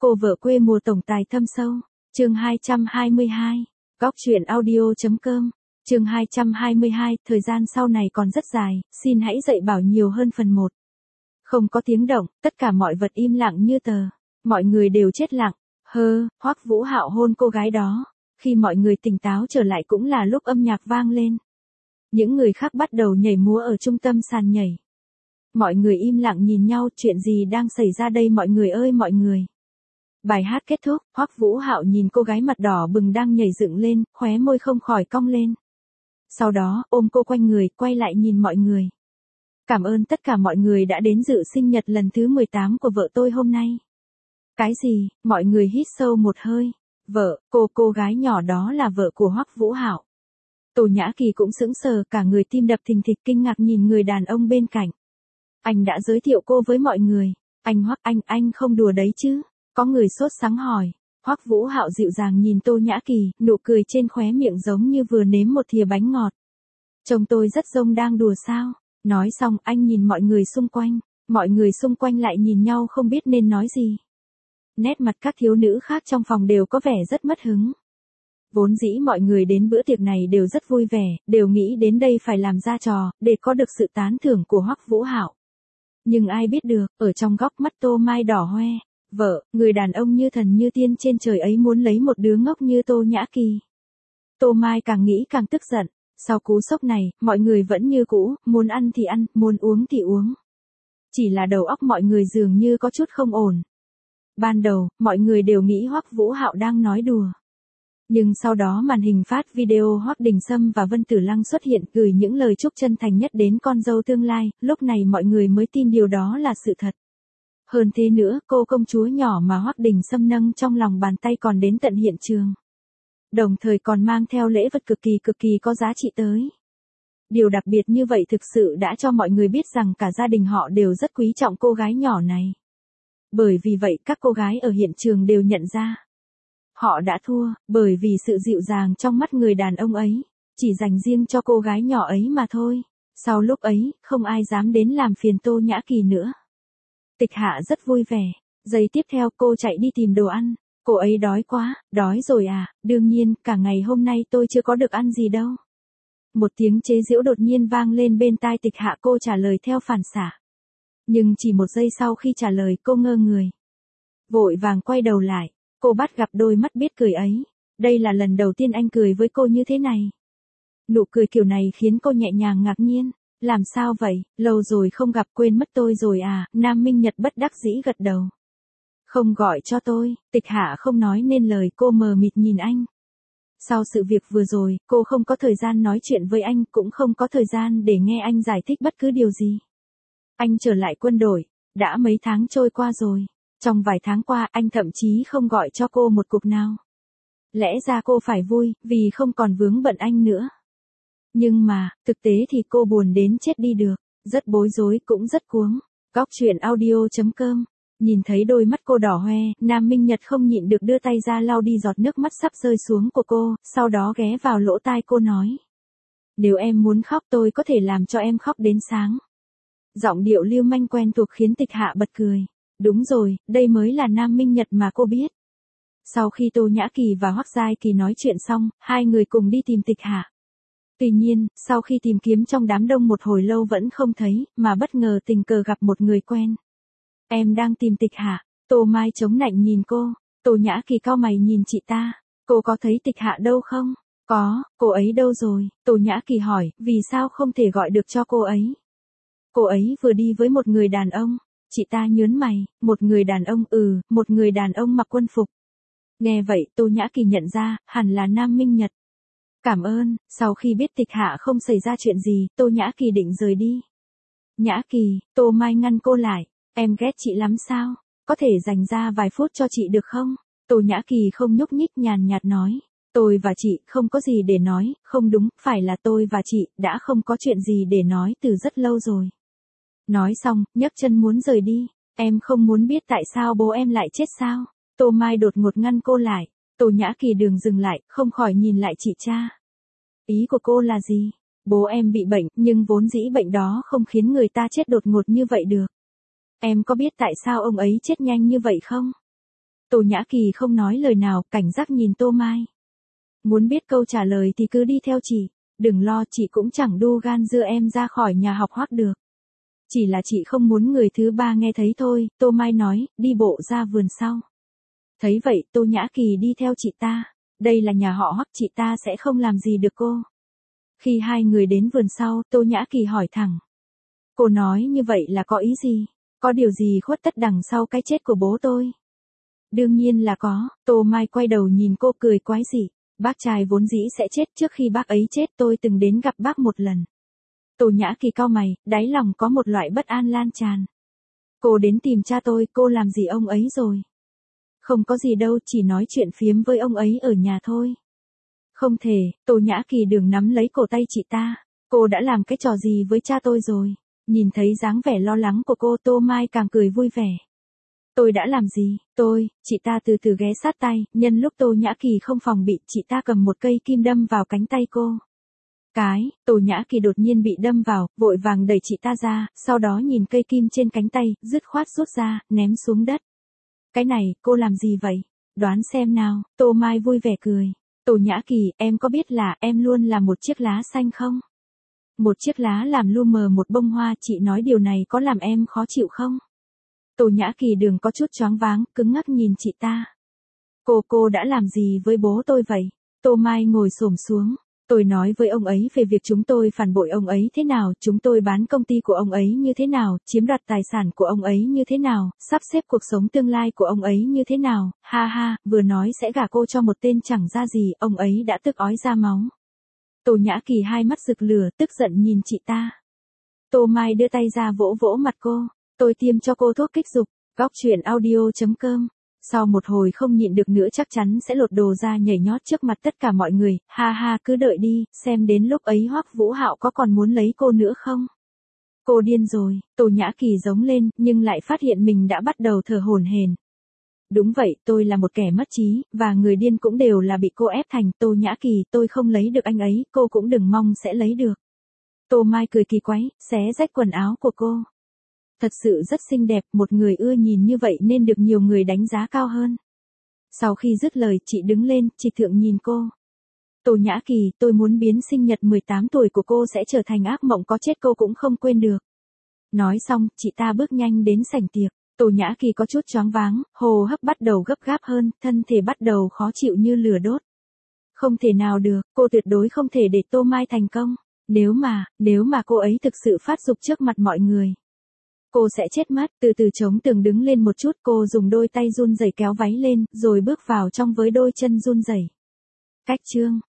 Cô vợ quê mùa tổng tài thâm sâu. Chương 222. Góc truyện audio.com. Chương 222, thời gian sau này còn rất dài, xin hãy dạy bảo nhiều hơn phần 1. Không có tiếng động, tất cả mọi vật im lặng như tờ. Mọi người đều chết lặng. Hoắc Vũ Hạo hôn cô gái đó. Khi mọi người tỉnh táo trở lại cũng là lúc âm nhạc vang lên. Những người khác bắt đầu nhảy múa ở trung tâm sàn nhảy. Mọi người im lặng nhìn nhau, chuyện gì đang xảy ra đây mọi người ơi mọi người. Bài hát kết thúc, Hoắc Vũ Hạo nhìn cô gái mặt đỏ bừng đang nhảy dựng lên, khóe môi không khỏi cong lên. Sau đó, ôm cô quanh người, quay lại nhìn mọi người. Cảm ơn tất cả mọi người đã đến dự sinh nhật lần thứ 18 của vợ tôi hôm nay. Cái gì? Mọi người hít sâu một hơi. Vợ, cô gái nhỏ đó là vợ của Hoắc Vũ Hạo. Tô Nhã Kỳ cũng sững sờ, cả người tim đập thình thịch kinh ngạc nhìn người đàn ông bên cạnh. Anh đã giới thiệu cô với mọi người. Anh Hoắc, anh không đùa đấy chứ? Có người sốt sắng hỏi. Hoắc Vũ Hạo dịu dàng nhìn Tô Nhã Kỳ, nụ cười trên khóe miệng giống như vừa nếm một thìa bánh ngọt. Chồng tôi rất giống đang đùa sao? Nói xong anh nhìn mọi người xung quanh. Mọi người xung quanh lại nhìn nhau không biết nên nói gì. Nét mặt các thiếu nữ khác trong phòng đều có vẻ rất mất hứng. Vốn dĩ mọi người đến bữa tiệc này đều rất vui vẻ, đều nghĩ đến đây phải làm ra trò, để có được sự tán thưởng của Hoắc Vũ Hạo. Nhưng ai biết được, ở trong góc mắt Tô Mai đỏ hoe. Vợ, người đàn ông như thần như tiên trên trời ấy muốn lấy một đứa ngốc như Tô Nhã Kỳ. Tô Mai càng nghĩ càng tức giận. Sau cú sốc này, mọi người vẫn như cũ, muốn ăn thì ăn, muốn uống thì uống. Chỉ là đầu óc mọi người dường như có chút không ổn. Ban đầu, mọi người đều nghĩ Hoắc Vũ Hạo đang nói đùa. Nhưng sau đó màn hình phát video Hoắc Đình Sâm và Vân Tử Lăng xuất hiện gửi những lời chúc chân thành nhất đến con dâu tương lai, lúc này mọi người mới tin điều đó là sự thật. Hơn thế nữa, cô công chúa nhỏ mà Hoắc Đình Sâm nâng trong lòng bàn tay còn đến tận hiện trường. Đồng thời còn mang theo lễ vật cực kỳ có giá trị tới. Điều đặc biệt như vậy thực sự đã cho mọi người biết rằng cả gia đình họ đều rất quý trọng cô gái nhỏ này. Bởi vì vậy các cô gái ở hiện trường đều nhận ra. Họ đã thua, bởi vì sự dịu dàng trong mắt người đàn ông ấy, chỉ dành riêng cho cô gái nhỏ ấy mà thôi. Sau lúc ấy, không ai dám đến làm phiền Tô Nhã Kỳ nữa. Tịch Hạ rất vui vẻ. Giây tiếp theo cô chạy đi tìm đồ ăn. Cô ấy đói quá, đói rồi à, đương nhiên, cả ngày hôm nay tôi chưa có được ăn gì đâu. Một tiếng chế giễu đột nhiên vang lên bên tai Tịch Hạ, cô trả lời theo phản xạ. Nhưng chỉ một giây sau khi trả lời cô ngơ người. Vội vàng quay đầu lại, cô bắt gặp đôi mắt biết cười ấy. Đây là lần đầu tiên anh cười với cô như thế này. Nụ cười kiểu này khiến cô nhẹ nhàng ngạc nhiên. Làm sao vậy, lâu rồi không gặp quên mất tôi rồi à, Nam Minh Nhật bất đắc dĩ gật đầu. Không gọi cho tôi, Tịch Hạ không nói nên lời, cô mờ mịt nhìn anh. Sau sự việc vừa rồi, cô không có thời gian nói chuyện với anh, cũng không có thời gian để nghe anh giải thích bất cứ điều gì. Anh trở lại quân đội, đã mấy tháng trôi qua rồi. Trong vài tháng qua anh thậm chí không gọi cho cô một cuộc nào. Lẽ ra cô phải vui, vì không còn vướng bận anh nữa. Nhưng mà, thực tế thì cô buồn đến chết đi được, rất bối rối cũng rất cuống. Góc truyện audio.com. Nhìn thấy đôi mắt cô đỏ hoe, Nam Minh Nhật không nhịn được đưa tay ra lau đi giọt nước mắt sắp rơi xuống của cô, sau đó ghé vào lỗ tai cô nói. Nếu em muốn khóc tôi có thể làm cho em khóc đến sáng. Giọng điệu lưu manh quen thuộc khiến Tịch Hạ bật cười. Đúng rồi, đây mới là Nam Minh Nhật mà cô biết. Sau khi Tô Nhã Kỳ và Hoắc Giai Kỳ nói chuyện xong, hai người cùng đi tìm Tịch Hạ. Tuy nhiên, sau khi tìm kiếm trong đám đông một hồi lâu vẫn không thấy, mà bất ngờ tình cờ gặp một người quen. Em đang tìm Tịch Hạ. Tô Mai chống nạnh nhìn cô. Tô Nhã Kỳ cau mày nhìn chị ta. Cô có thấy Tịch Hạ đâu không? Có, cô ấy đâu rồi? Tô Nhã Kỳ hỏi, vì sao không thể gọi được cho cô ấy? Cô ấy vừa đi với một người đàn ông. Chị ta nhớn mày, một người đàn ông, một người đàn ông mặc quân phục. Nghe vậy Tô Nhã Kỳ nhận ra, hẳn là Nam Minh Nhật. Cảm ơn, sau khi biết Tịch Hạ không xảy ra chuyện gì, Tô Nhã Kỳ định rời đi. Nhã Kỳ, Tô Mai ngăn cô lại. Em ghét chị lắm sao? Có thể dành ra vài phút cho chị được không? Tô Nhã Kỳ không nhúc nhích nhàn nhạt nói. Tôi và chị không có gì để nói, không đúng, phải là tôi và chị đã không có chuyện gì để nói từ rất lâu rồi. Nói xong, nhấc chân muốn rời đi. Em không muốn biết tại sao bố em lại chết sao? Tô Mai đột ngột ngăn cô lại. Tô Nhã Kỳ đường dừng lại, không khỏi nhìn lại chị cha. Ý của cô là gì? Bố em bị bệnh, nhưng vốn dĩ bệnh đó không khiến người ta chết đột ngột như vậy được. Em có biết tại sao ông ấy chết nhanh như vậy không? Tô Nhã Kỳ không nói lời nào, cảnh giác nhìn Tô Mai. Muốn biết câu trả lời thì cứ đi theo chị, đừng lo, chị cũng chẳng đu gan đưa em ra khỏi nhà học Hoắc được. Chỉ là chị không muốn người thứ ba nghe thấy thôi, Tô Mai nói, đi bộ ra vườn sau. Thấy vậy, Tô Nhã Kỳ đi theo chị ta. Đây là nhà họ Hoắc, chị ta sẽ không làm gì được cô. Khi hai người đến vườn sau, Tô Nhã Kỳ hỏi thẳng. Cô nói như vậy là có ý gì? Có điều gì khuất tất đằng sau cái chết của bố tôi? Đương nhiên là có, Tô Mai quay đầu nhìn cô cười quái dị. Bác trai vốn dĩ sẽ chết, trước khi bác ấy chết tôi từng đến gặp bác một lần. Tô Nhã Kỳ cau mày, đáy lòng có một loại bất an lan tràn. Cô đến tìm cha tôi, cô làm gì ông ấy rồi? Không có gì đâu, chỉ nói chuyện phiếm với ông ấy ở nhà thôi. Không thể, Tô Nhã Kỳ đường nắm lấy cổ tay chị ta. Cô đã làm cái trò gì với cha tôi rồi? Nhìn thấy dáng vẻ lo lắng của cô, Tô Mai càng cười vui vẻ. Tôi đã làm gì? Chị ta từ từ ghé sát tay, nhân lúc Tô Nhã Kỳ không phòng bị, chị ta cầm một cây kim đâm vào cánh tay cô. Tô Nhã Kỳ đột nhiên bị đâm vào, vội vàng đẩy chị ta ra, sau đó nhìn cây kim trên cánh tay, dứt khoát rút ra, ném xuống đất. Cái này, cô làm gì vậy? Đoán xem nào, Tô Mai vui vẻ cười. Tô Nhã Kỳ, em có biết là em luôn là một chiếc lá xanh không? Một chiếc lá làm lu mờ một bông hoa, chị nói điều này có làm em khó chịu không? Tô Nhã Kỳ đường có chút choáng váng, cứng ngắc nhìn chị ta. Cô đã làm gì với bố tôi vậy? Tô Mai ngồi xổm xuống. Tôi nói với ông ấy về việc chúng tôi phản bội ông ấy thế nào, chúng tôi bán công ty của ông ấy như thế nào, chiếm đoạt tài sản của ông ấy như thế nào, sắp xếp cuộc sống tương lai của ông ấy như thế nào, ha ha, vừa nói sẽ gả cô cho một tên chẳng ra gì, ông ấy đã tức ói ra máu. Tô Nhã Kỳ hai mắt rực lửa, tức giận nhìn chị ta. Tô Mai đưa tay ra vỗ vỗ mặt cô, tôi tiêm cho cô thuốc kích dục, góc truyện audio.com. Sau một hồi không nhịn được nữa chắc chắn sẽ lột đồ ra nhảy nhót trước mặt tất cả mọi người, ha ha, cứ đợi đi, xem đến lúc ấy Hoắc Vũ Hạo có còn muốn lấy cô nữa không? Cô điên rồi, Tô Nhã Kỳ giống lên, nhưng lại phát hiện mình đã bắt đầu thở hổn hển. Đúng vậy, tôi là một kẻ mất trí, và người điên cũng đều là bị cô ép thành. Tô Nhã Kỳ, tôi không lấy được anh ấy, cô cũng đừng mong sẽ lấy được. Tô Mai cười kỳ quái, xé rách quần áo của cô. Thật sự rất xinh đẹp, một người ưa nhìn như vậy nên được nhiều người đánh giá cao hơn. Sau khi dứt lời, chị đứng lên, chị thượng nhìn cô. Tô Nhã Kỳ, tôi muốn biến sinh nhật 18 tuổi của cô sẽ trở thành ác mộng có chết cô cũng không quên được. Nói xong, chị ta bước nhanh đến sảnh tiệc. Tô Nhã Kỳ có chút choáng váng, hô hấp bắt đầu gấp gáp hơn, thân thể bắt đầu khó chịu như lửa đốt. Không thể nào được, cô tuyệt đối không thể để Tô Mai thành công. Nếu mà cô ấy thực sự phát dục trước mặt mọi người, cô sẽ chết mất. Từ từ chống tường đứng lên một chút, cô dùng đôi tay run rẩy kéo váy lên, rồi bước vào trong với đôi chân run rẩy. Cách chương